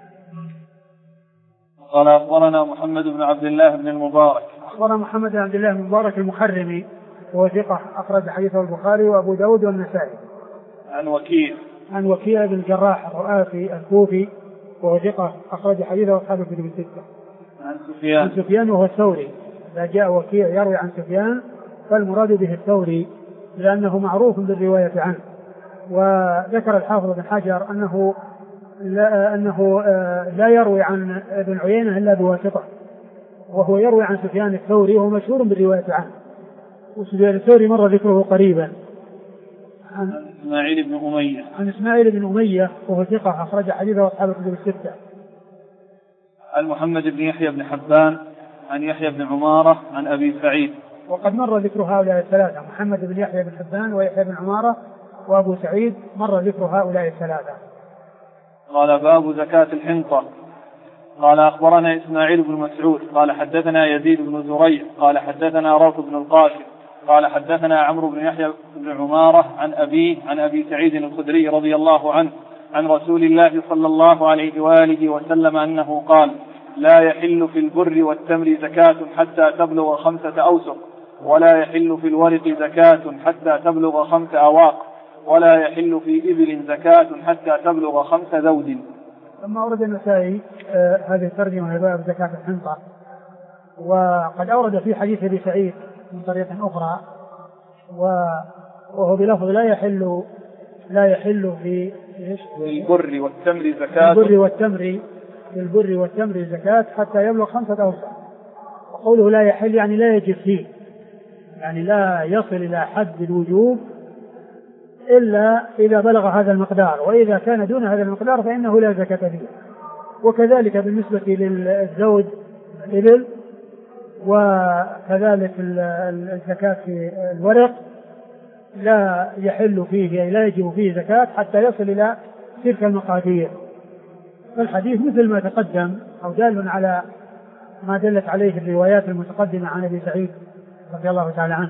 قال أخبرنا محمد بن عبد الله بن المبارك. أخبرنا محمد بن عبد الله بن المبارك المخرمي وهو ثقة أخرج حديثه البخاري وأبو داود والنسائي. عن وكيع بن الجراح الرؤاسي الكوفي وهو ثقة أخرج حديثه أصحاب الكتب الستة. عن سفيان وهو الثوري. إذا جاء وكيع يروي عن سفيان فالمراد به الثوري لأنه معروف بالرواية عنه. وذكر الحافظ بن حجر أنه لا يروي عن ابن عيينة إلا بواسطة، وهو يروي عن سفيان الثوري وهو مشهور بالرواية عنه، وسفيان الثوري مر ذكره قريبا. عن إسماعيل بن أمية وهو ثقة أخرج حديثه أصحاب الكتب الستة. عن محمد بن يحيى بن حبان عن يحيى بن عمارة عن أبي سعيد، وقد مر ذكر هؤلاء الثلاثة، محمد بن يحيى بن حبان ويحيى بن عمارة وأبو سعيد، مر ذكر هؤلاء الثلاثة. قال باب زكاة الحنطة. قال أخبرنا إسماعيل بن مسعود قال حدثنا يزيد بن زريع قال حدثنا روح بن القاسم قال حدثنا عمرو بن يحيى بن عمارة عن أبي سعيد الخدري رضي الله عنه عن رسول الله صلى الله عليه وآله وسلم أنه قال لا يحل في البر والتمر زكاة حتى تبلغ 5 أوسق، ولا يحل في الورق زكاة حتى تبلغ 5 أواق، ولا يحل في إبل زكاة حتى تبلغ 5 ذود. ثم أورد النسائي هذه الترجمة لباب زكاة الحنطة، وقد أورد في حديث أبي سعيد من طريق أخرى وهو بلفظ لا يحل في البر والتمر زكاة، البر والتمر زكاة حتى يبلغ 5 أوسق. وقوله لا يحل يعني لا يجب فيه، يعني لا يصل إلى حد الوجوب إلا إذا بلغ هذا المقدار، وإذا كان دون هذا المقدار فإنه لا زكاة فيه. وكذلك بالنسبة للزوج الإبل، وكذلك الزكاة في الورق لا يحل فيه، لا يجب فيه زكاة حتى يصل إلى تلك المقادير. فالحديث مثل ما تقدم أو دال على ما دلت عليه الروايات المتقدمة عن أبي سعيد رضي الله تعالى عنه.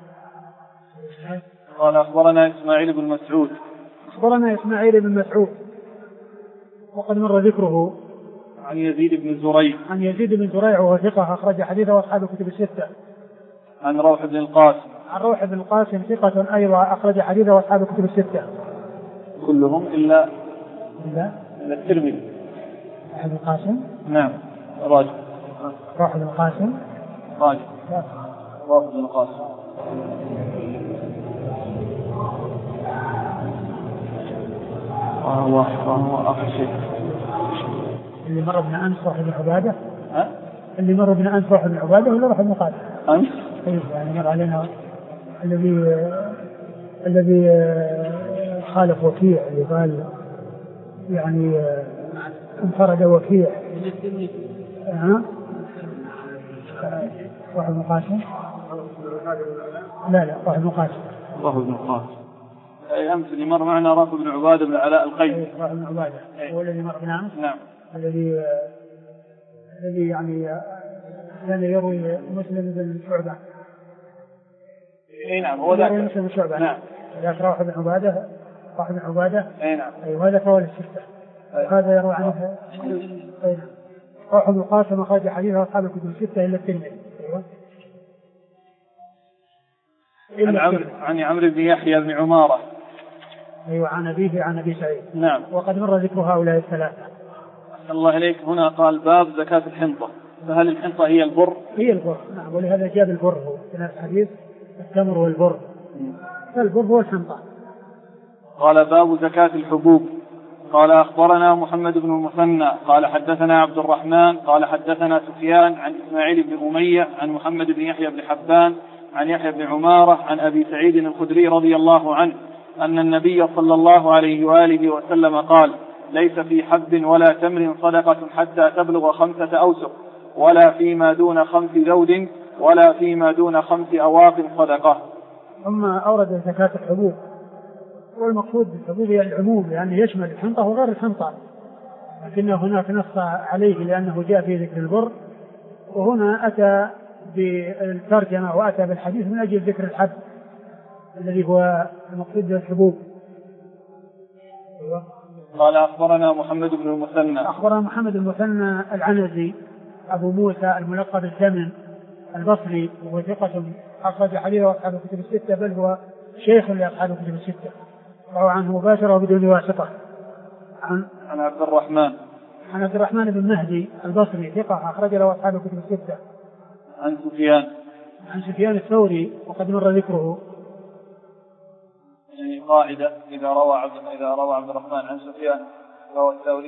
قال أخبرنا إسماعيل بن مسعود. أخبرنا إسماعيل بن مسعود وقد مر ذكره. عن يزيد بن زريع. عن يزيد بن زريع وهو ثقة أخرج حديثه أصحاب الكتب الستة. عن روح بن القاسم. عن روح بن القاسم ثقة أيضا أخرج حديثه أصحاب الكتب الستة كلهم إلا الترمذي. روح بن القاسم. نعم راجع. روح بن القاسم. راجع. روح بن القاسم. وهو آخر شيء. اللي مر ابن أنس روح بن عبادة. ها؟ اللي مر ابن أنس روح بن عبادة ولا روح بن قاسم؟ أنس. أيوة يعني مر علينا الذي خالف وكيع اللي قال يعني انفرد وكيع. ها؟ روح بن قاسم. لا روح بن قاسم. روح بن قاسم. أي أمس اللي مر معنا روح بن عبادة بن علاء القيس. روح بن عبادة هو الذي مر بن أنس. نعم. الذي يعني كان يروي مسلم بن شعبة. اي نعم هو ذاك مسلم بن شعبة. نعم. ذاك روح بن عبادة. روح بن عبادة. اي نعم. ايوه هذا فوال الستة. هذا يروي عنه. اي نعم. روح بن القاسم أخرج حديثه أصحاب الكتب الستة إلا الترمذي. ايوه. عن عمرو بن يحيى بن عمارة. ايوه عن أبيه عن أبي سعيد. نعم. وقد مر ذكر هؤلاء الثلاثة. الله إليك. هنا قال باب زكاة الحنطة. فهل الحنطة هي البر؟ هي البر. نعم. ولهذا جاب البر هو في نفس الحديث التمر والبر. فالبر هو الحنطة. قال باب زكاة الحبوب. قال أخبرنا محمد بن المثنى قال حدثنا عبد الرحمن قال حدثنا سفيان عن إسماعيل بن أمية عن محمد بن يحيى بن حبان عن يحيى بن عمارة عن أبي سعيد الخدري رضي الله عنه أن النبي صلى الله عليه وآله وسلم قال ليس في حب ولا تمر صدقة حتى تبلغ 5 أوسق ولا فيما دون 5 ذود ولا فيما دون 5 أواق صدقة. ثم أورد زكاة الحبوب. والمقصود بالحبوب هي العموم لأنه يشمل الحنطة وغير الحنطة، لكن هناك نص عليه لأنه جاء في ذكر البر، وهنا أتى بالترجمة وأتى بالحديث من أجل ذكر الحب الذي هو المقصود بالحبوب. قال أخبرنا محمد بن المثنى. أخبرنا محمد المثنى العنزي أبو موسى الملقب الثمن البصري وهو ثقة أخرج حديثه أصحاب الكتب الستة بل هو شيخ لأصحاب الكتب الستة وهو عنه مباشرة وبدون واسطة. عن عبد الرحمن. عن عبد الرحمن بن مهدي البصري ثقة أخرج له أصحاب الكتب الستة. عن سفيان. عن سفيان الثوري وقد مر ذكره. يعني قاعدة إذا روى عبد الرحمن عن سفيان فهو الثوري.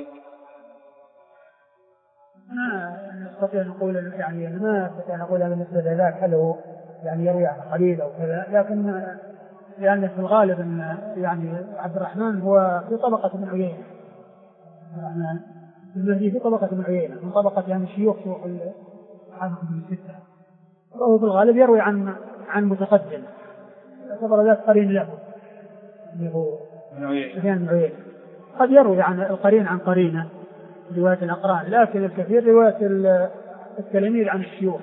ما نستطيع نقول يعني ما نستطيع نقول بالنسبة لذاك هل هو يعني يروي عن قليل أو كذا، لكن لأن في الغالب أن يعني عبد الرحمن هو في طبقة من عيينة، يعني المهدي في طبقة من عيينة من طبقة يعني شيوخ أصحاب الكتب الستة، وهو في الغالب يروي عن متقدم يعتبر ذات قرين له اللي هو سفيان بن عيينة. قد يروي عن القرين عن قرينه رواية الأقران، لكن الكثير رواية التلاميذ عن الشيوخ.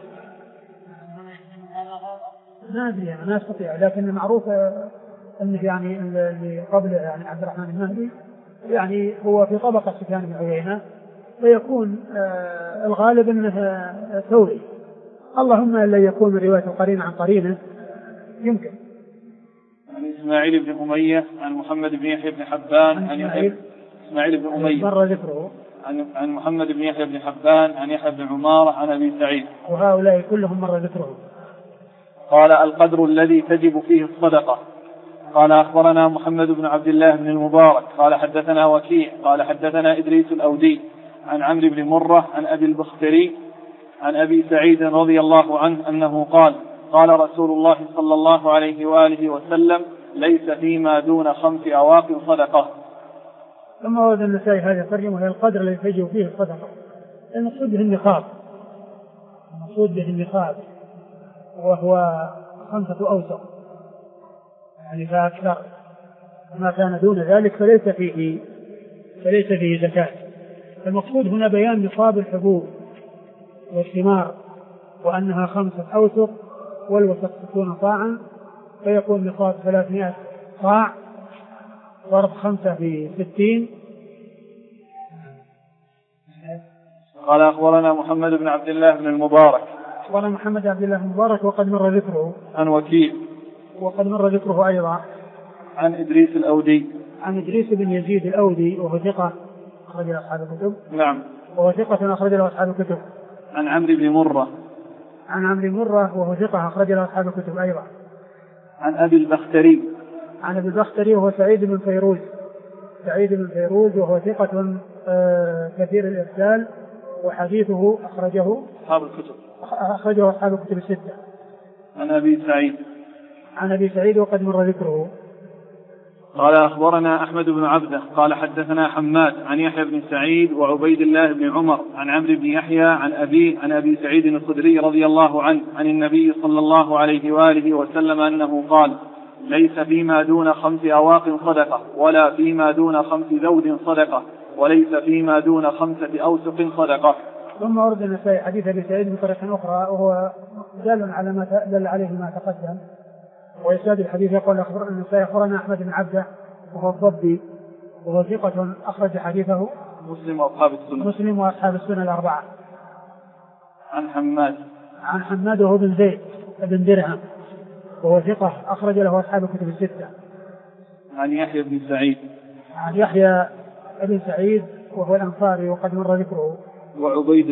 ما أدري أنا أستطيع، لكن المعروف أنه يعني اللي قبله يعني عبد الرحمن المهدي يعني هو في طبقة سفيان بن عيينة، فيكون الغالب أنه ثوري، اللهم إلا يكون من رواية القرين عن قرينه يمكن. عن إسماعيل بن أمية عن محمد بن يحيى بن حبان عن إسماعيل بن أمية مر ذكره. عن محمد بن يحيى بن حبان عن يحيى بن عمارة عن أبي سعيد، وهؤلاء كلهم مر ذكره. قال القدر الذي تجب فيه الصدقة. قال أخبرنا محمد بن عبد الله بن المبارك قال حدثنا وكيع قال حدثنا إدريس الأودي عن عمرو بن مرة عن أبي البختري عن أبي سعيد رضي الله عنه أنه قال قال رسول الله صلى الله عليه وآله وسلم ليس فيما دون 5 أواق صدقة. ثم ورد النسائي هذه الترجمة هي القدر الذي تجب فيه الصدقة، المقصود به النصاب، المقصود به النصاب وهو 5 أوسق يعني فأكثر، ما كان دون ذلك فليس فيه زكاة. المقصود هنا بيان نصاب الحبوب والثمار، وأنها 5 أوسق والوسط 60 صاعا، فيكون نصاب 300 صاع ضرب 5 في 60. قال أخبرنا محمد بن عبد الله بن المبارك. أخبرنا محمد بن عبد الله بن المبارك وقد مر ذكره. عن وكيع. وقد مر ذكره أيضا. عن إدريس الأودي. عن إدريس بن يزيد الأودي وهو ثقة أخرج له أصحاب الكتب. نعم. وهو ثقة أخرج له أصحاب الكتب. عن عمرو بن مرة. عن عمرو بن مرة وهو ثقة أخرج له أصحاب الكتب أيضا. عن أبي البختري. عن أبي البختري وهو سعيد بن فيروز. سعيد بن فيروز وهو ثقة كثير الإرسال، وحديثه أخرجه أصحاب الكتب 6. عن أبي سعيد. عن أبي سعيد وقد مر ذكره. قال أخبرنا أحمد بن عبده قال حدثنا حماد عن يحيى بن سعيد وعبيد الله بن عمر عن عمرو بن يحيى عن أبي سعيد الخدري رضي الله عنه عن النبي صلى الله عليه وآله وسلم أنه قال: ليس فيما دون 5 أواق صدقة، ولا فيما دون 5 ذود صدقة، وليس فيما دون 5 أوسق صدقة. ثم ورد النسائي حديث أبي سعيد بطريقة أخرى، وهو دال على ما دل عليه ما تقدم. ويساد الحديث يقول أخبرنا النسائي أخبرنا أحمد بن عبده وهو الضبي وهو ثقة أخرج حديثه مسلم وأصحاب السنة الأربعة. عن حماد وهو بن زيد بن درهم وهو ثقة أخرج له أصحاب الكتب 6. عن يحيى بن سعيد. عن يحيى بن سعيد وهو الأنصاري وقد مر ذكره. وعبيد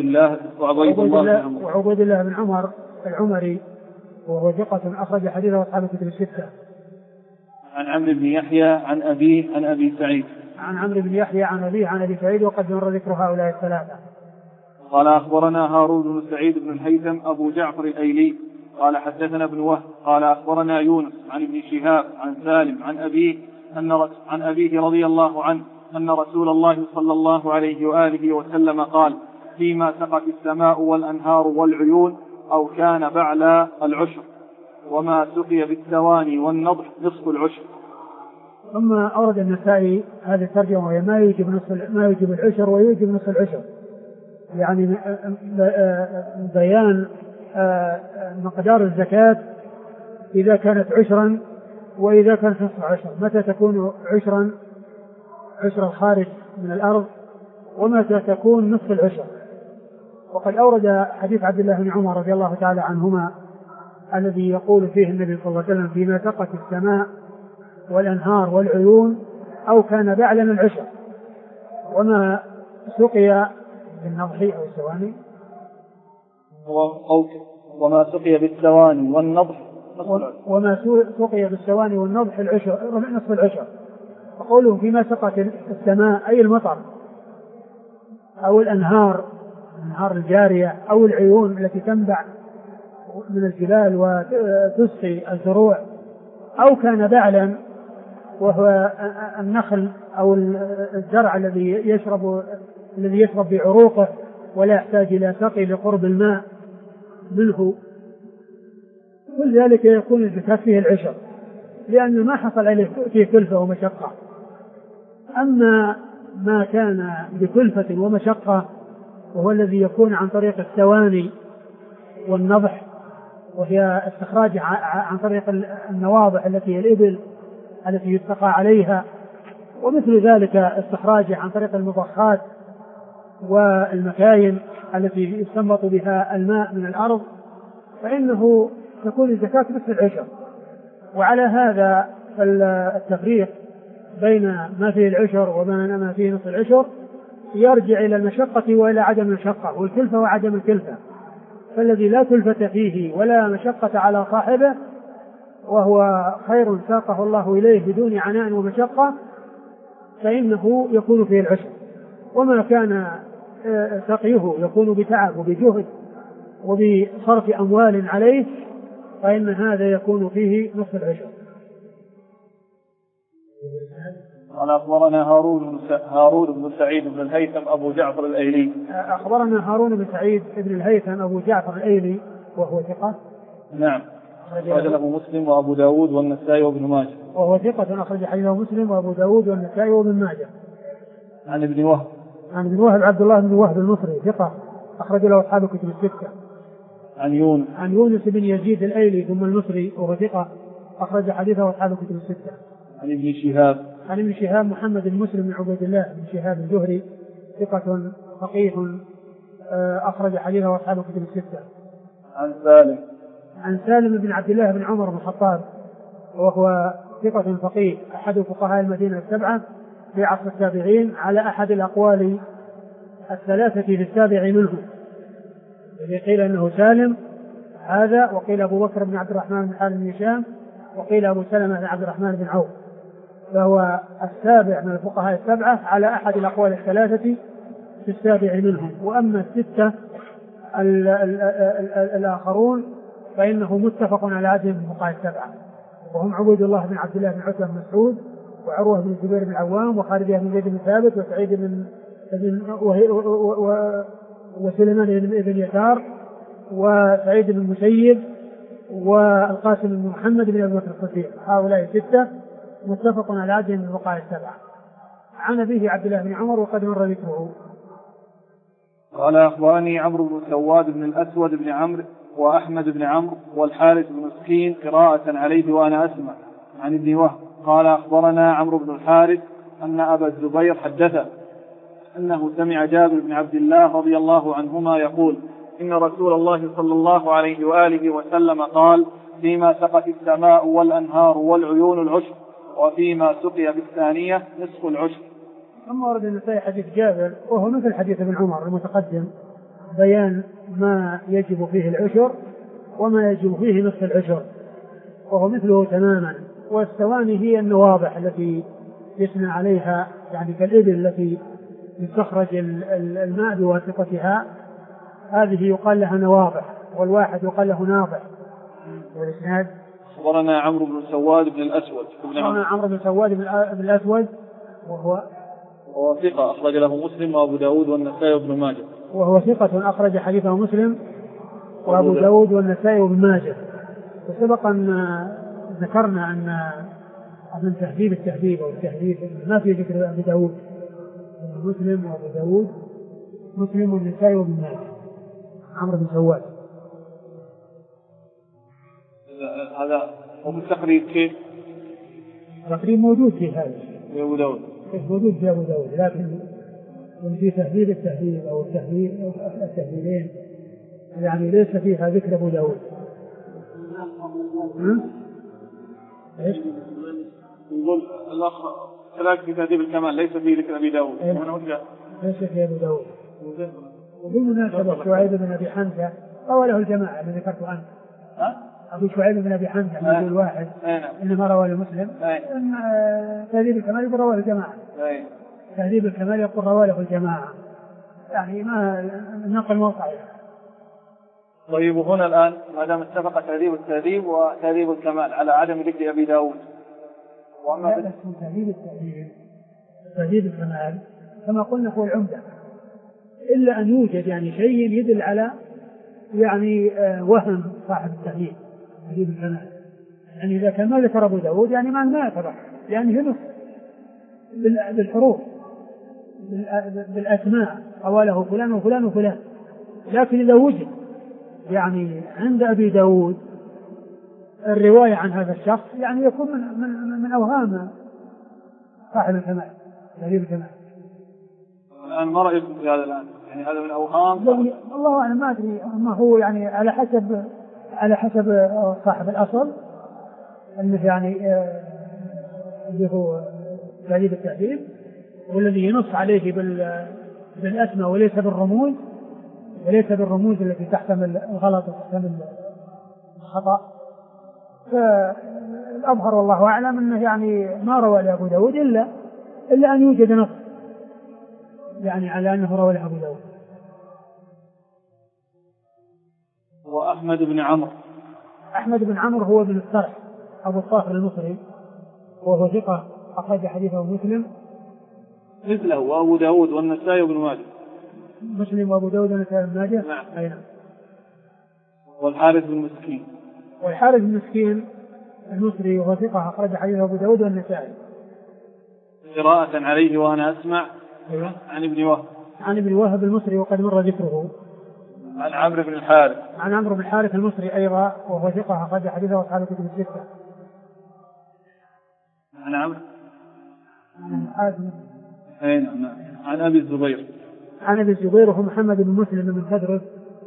الله بن عمر العمري وهو ثقة أخرج حديثه أصحاب الكتب 6. عن عمرو بن يحيى عن أبي سعيد. عن عمرو بن يحيى عن أبيه عن أبي سعيد وقد مر ذكر هؤلاء الثلاثة. قال أخبرنا هارون بن سعيد بن الهيثم أبو جعفر الأيلي قال حدثنا ابن وهب قال أخبرنا يونس عن ابن شهاب عن سالم عن أبيه رضي الله عنه أن رسول الله صلى الله عليه وآله وسلم قال: فيما سقت السماء والأنهار والعيون أو كان بعلى العشر، وما سقي بالثواني والنضح نصف العشر. ثم أورد النسائي هذه الترجمة وهي ما يوجب العشر ويوجب نصف العشر، يعني بيان مقدار الزكاة إذا كانت عشرا وإذا كانت نصف عشر، متى تكون عشر الخارج من الأرض ومتى تكون نصف العشر. وقد أورد حديث عبد الله بن عمر رضي الله تعالى عنهما الذي يقول فيه النبي صلى الله عليه وسلم: فيما سقت السماء والأنهار والعيون أو كان بعلا العشر، وما سقي بالنضح أو الثواني وما سقي بالثواني والنضح العشر نصف العشر. فقوله فيما سقت السماء أي المطر أو الأنهار الجارية أو العيون التي تنبع من الجبال وتسقي الزروع، أو كان بعلا وهو النخل أو الزرع الذي يشرب بعروقه ولا يحتاج إلى سقي لقرب الماء منه، كل ذلك يكون الزكاة فيه العشر، لأن ما حصل عليه فيه كلفة ومشقة. أما ما كان بكلفة ومشقة وهو الذي يكون عن طريق الثواني والنضح، وهي استخراج عن طريق النواضح التي هي الإبل التي يتقى عليها، ومثل ذلك استخراج عن طريق المضخات والمكاين التي يستنبط بها الماء من الأرض، فإنه تكون الزكاة مثل العشر. وعلى هذا فالتفريق بين ما فيه العشر وما فيه نصف العشر يرجع إلى المشقة وإلى عدم المشقة، والكلفة وعدم الكلفة. فالذي لا كلفة فيه ولا مشقة على صاحبه وهو خير ساقه الله إليه بدون عناء ومشقة فإنه يكون فيه العشر. وما كان سقيه يكون بتعب وبجهد وبصرف أموال عليه فإن هذا يكون فيه نصف العشر. قال أخبرنا هارون بن سعيد بن الهيثم أبو جعفر الأيلي. أخبرنا هارون بن سعيد بن الهيثم أبو جعفر الأيلي وهو ثقة. نعم. أخرج له مسلم وأبو داود والنسائي وابن ماجه. وهو ثقة أخرج حديثه مسلم وأبو داود والنسائي وابن ماجه. عن ابن وهب. عن ابن وهب عبد الله بن وهب المصري ثقة أخرج له أصحاب الكتب الستة. عن يونس بن يزيد الأيلي ثم المصري وهو ثقة أخرج حديثه أصحاب الكتب الستة. عن ابن شهاب محمد بن مسلم بن عبيد الله بن شهاب الزهري ثقة فقيه أخرج حديثه أصحاب الكتب الستة. عن سالم بن عبد الله بن عمر بن الخطاب وهو ثقة فقيه أحد فقهاء المدينة السبعة في عصر التابعين على أحد الأقوال الثلاثة في السابع منهم، الذي قيل أنه سالم هذا، وقيل أبو بكر بن عبد الرحمن بن حارث بن هشام، وقيل أبو سلمة بن عبد الرحمن بن عوف، فهو السابع من الفقهاء السبعة على أحد الأقوال الثلاثة في السابع منهم. وأما الستة الآخرون فإنه متفق على عدد من الفقهاء السبعة، وهم عبيد الله بن عبد الله بن عتبة بن مسعود، وعروة بن الزبير بن العوام، وخالد بن زيد بن ثابت، وسعيد بن وسليمان بن يسار، وسعيد بن المسيب، والقاسم بن محمد بن أبي بكر الصديق. هؤلاء ستة متفق على عدد من الفقهاء السبعة. عن أبيه عبد الله بن عمر وقد مر ذكره. قال أخبرني عمرو بن سواد بن الأسود بن عمرو وأحمد بن عمرو والحارث بن مسكين قراءة عليه وأنا أسمع عن ابن وهب قال أخبرنا عمرو بن الحارث أن أبا الزبير حدثه أنه سمع جابر بن عبد الله رضي الله عنهما يقول إن رسول الله صلى الله عليه وآله وسلم قال فيما سقت السماء والأنهار والعيون العشر، وفيما سقي بالثانية نصف العشر. ثم ورد النسائي حديث جابر وهو مثل حديث ابن عمر المتقدم، بيان ما يجب فيه العشر وما يجب فيه نصف العشر، وهو مثله تماما. والثواني هي النواضح التي يثنى عليها، يعني كالإبل التي يستخرج الماء بواسطتها، هذه يقال لها نواضح، والواحد يقال له ناضح. والإسناد أخبرنا عمرو بن سواد بن الأسود عمرو بن سواد بن الأسود وهو ثقة أخرج له مسلم وأبو داود والنسائي وابن ماجه. وهو ثقة أخرج حديثه مسلم وأبو داود والنسائي وابن ماجه. وسبق أن ذكرنا أن من تهذيب التهذيب أو التهذيب ما في ذكر أبو داود، مسلم وأبو داود مسلم والنسائي وابن ماجه. عمرو بن سواد هذا هو التقريب كيف؟ التقريب موجود في هذا في أبو داود، موجود في أبو داود، لكن في تهذيب التهذيب أو التهذيبين يعني ليس فيها ذكر أبو داود. ايش؟ نقول الأخ كذلك في تهذيب الكمال ليس فيه ذكر أبي داود. ليس في أبو داود. وبالمناسبة شعيب بن أبي حمزة روى له الجماعة الذي ذكرته أنت. أبو شعيب بن أبي حمزة من الواحد إنما روى لمسلم. إن تهذيب الكمال يقول روى الجماعة. تهذيب الكمال يقول روى له الجماعة، يعني ما النقل مو صحيح. طيب هنا الآن ما دام اتفق تهذيب التهذيب وتهذيب الكمال على عدم ذكر أبي داود، وأما تهذيب تهذيب الكمال كما قلنا هو العمدة، إلا أن يوجد يعني شيء يدل على يعني وهم صاحب التهذيب تهذيب الكمال. يعني إذا كان ما ذكر أبو داود يعني ما يتبع، يعني هنا بالحروف بالأسماء قواله فلان وفلان وفلان. لكن إذا وجد يعني عند أبي داود الرواية عن هذا الشخص يعني يكون من أوهام صاحب الكمال تهذيب الكمال. الآن ما رأيكم في هذا الآن؟ يعني هذا من أوهام الله أعلم، ما أدري ما هو، يعني على حسب صاحب الأصل أنه يعني اللي هو تهذيب التهذيب والذي ينص عليه بالأسماء وليس بالرموز التي تحتمل الغلط وتحتمل الخطأ. فالأظهر والله أعلم أنه يعني ما روى لأبو داود إلا أن يوجد نص يعني على أنه روى لأبو داود. وأحمد بن عمرو هو ابن السرح أبو الطاهر المصري، وهو ثقة أخرج حديثه مسلم مثله وأبو داود والنسائي وابن ماجه. مسلم وأبو داود والنسائي وابن ماجه. نعم. أي نعم. والحارث بن مسكين المصري وهو ثقة أخرج حديثه أبو داود والنسائي. قراءة عليه وأنا أسمع أيوة. عن ابن وهب. عن ابن وهب المصري وقد مر ذكره. عن عمرو بن الحارث. عن عمرو بن الحارث المصري أيضا وهو ثقة أخرج حديثه أصحاب الكتب الستة. عن عمرو بن الحارث. عن أبي الزبير. عن أبي الزبير وهو محمد بن مسلم بن تدرس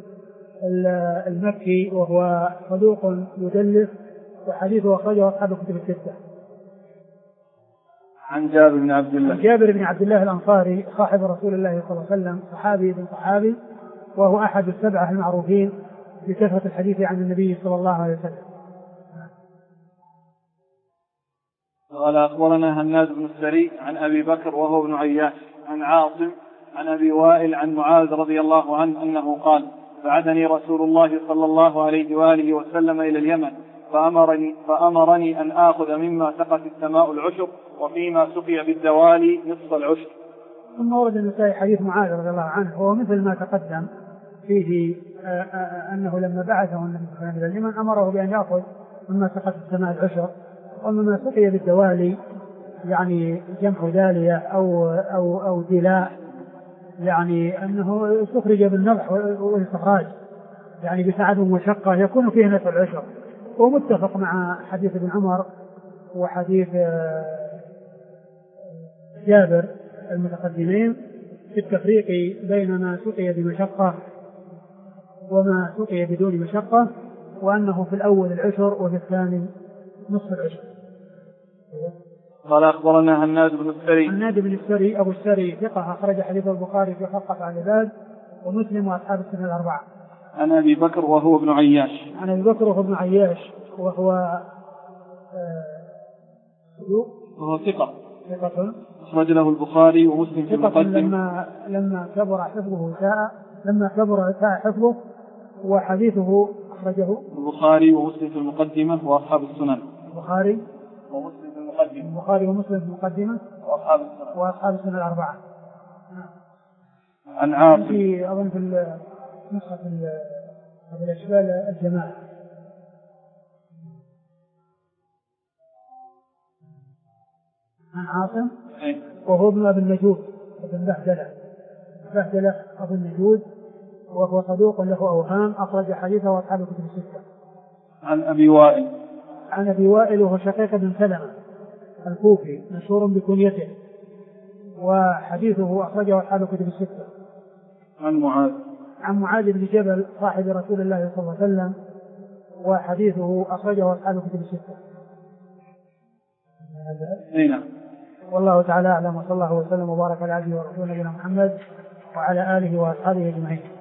المكي وهو صدوق يدلس وحديثه أخرجه أصحاب الكتب الستة. عن جابر بن عبد الله. عن جابر بن عبد الله الأنصاري صاحب رسول الله صلى الله عليه وسلم صحابي بن صحابي وهو أحد السبعة المعروفين بكثرة الحديث عن النبي صلى الله عليه وسلم. قال أخبرنا هناد بن السري عن أبي بكر وهو ابن عياش عن عاصم عن أبي وائل عن معاذ رضي الله عنه أنه قال بعثني رسول الله صلى الله عليه وآله وسلم إلى اليمن فأمرني أن آخذ مما سقت السماء العشر وفيما سقي بالدوالي نصف العشر. ثم ورد النسائي حديث معاذ رضي الله عنه هو مثل ما تقدم فيه أنه لما بعثه النبي صلى الله عليه وسلم إلى اليمن أمره بأن يأخذ مما سقت السماء العشر ومما سقي بالدوالي يعني جمع دالية أو دلاء يعني أنه استخرج بالنضح والاستخراج يعني بتعب ومشقة يكون فيه نصف العشر. ومتفق مع حديث ابن عمر وحديث جابر المتقدمين في التفريق بين ما سقي بمشقة وما سقي بدون مشقة وأنه في الأول العشر وفي الثاني نصف العشر. قال أخبرنا هناد بن السري. هناد بن السري أبو السري ثقة أخرج حديث البخاري في خلقة عن العباد ومسلم وأصحاب السنة الأربعة. عن أبي بكر وهو ابن عياش. عن أبي بكر وهو ابن عياش وهو ثقة أخرج له البخاري ومسلم في المقدم. لما كبر حفظه ساء حفظه وحديثه أخرجه البخاري ومسلم في المقدمة وأصحاب السنن. البخاري ومسلم في المقدمة وأصحاب السنن الأربعة. عن عاصم أظن في نسخة الأشبال الجماعة. عن عاصم وهو ابن أبي النجود ابن بهدلة أبو النجود وهو صدوق له أوهام أخرج حديثه أصحاب الكتب الستة. عن أبي وائل وهو شقيق بن سلمة الكوفي مشهور بكنيته وحديثه أخرجه أصحاب الكتب الستة. عن معاذ بن جبل صاحب رسول الله صلى الله عليه وسلم وحديثه أخرجه أصحاب الكتب الستة. والله تعالى أعلم وصلى الله وسلم وبارك على عبده ورسوله نبينا محمد وعلى آله وأصحابه أجمعين.